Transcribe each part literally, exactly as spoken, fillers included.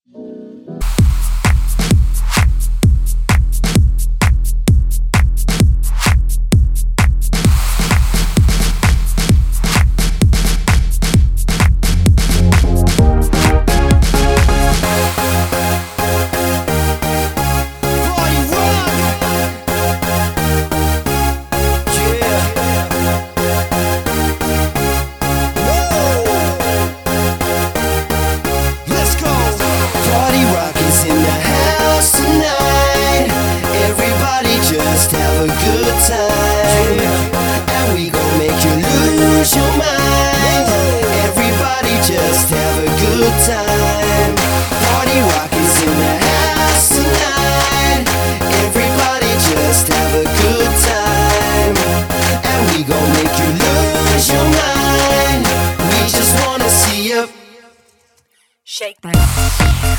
Shake that.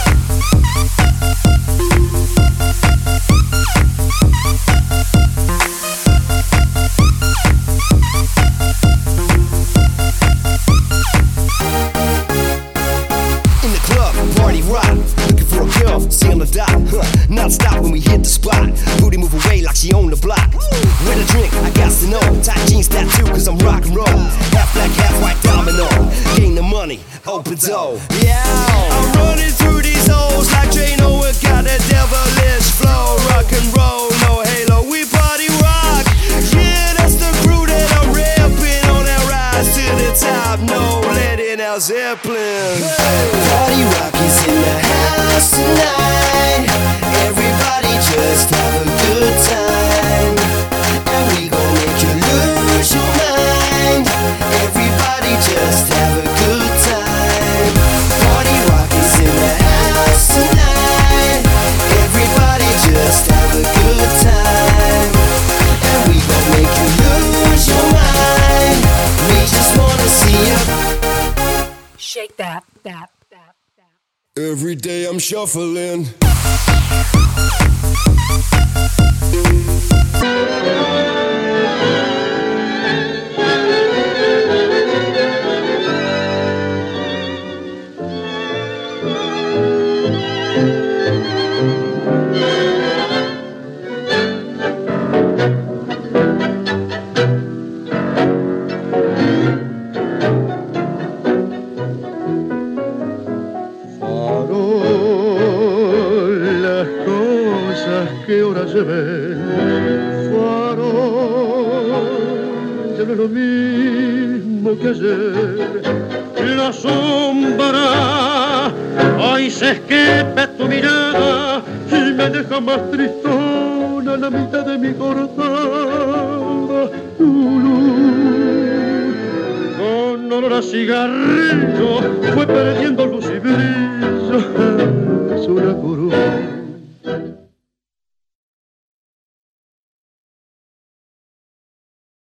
Non-stop when we hit the spot. Booty move away like she own the block. With a drink, I got to know. Tight jeans tattoo cause I'm rock and roll. Half black, half white domino. Gain the money, open door. Yeah, I'm running through these holes like Drano. We got that devilish flow. Rock and roll, no halo, we party rock. Yeah, that's the crew that I'm repping on that rise to the top. No letting out Zeppelin. Hey. Party rock is in the house tonight. Everybody just have a good time, and we gon' make you lose your mind. Everybody just have a good time. Party rock is in the house tonight. Everybody just have a good time, and we gon' make you lose your mind. We just wanna see you shake that, that, that, that. Every day I'm shuffling. Que ahora se ve, farol, ya no es lo mismo que ayer. La sombra hoy se esquepe tu mirada y me deja más tristona la mitad de mi cortada. Tu luz, con olor a cigarrillo, fue perdiendo luz y brillo. Es una cruz.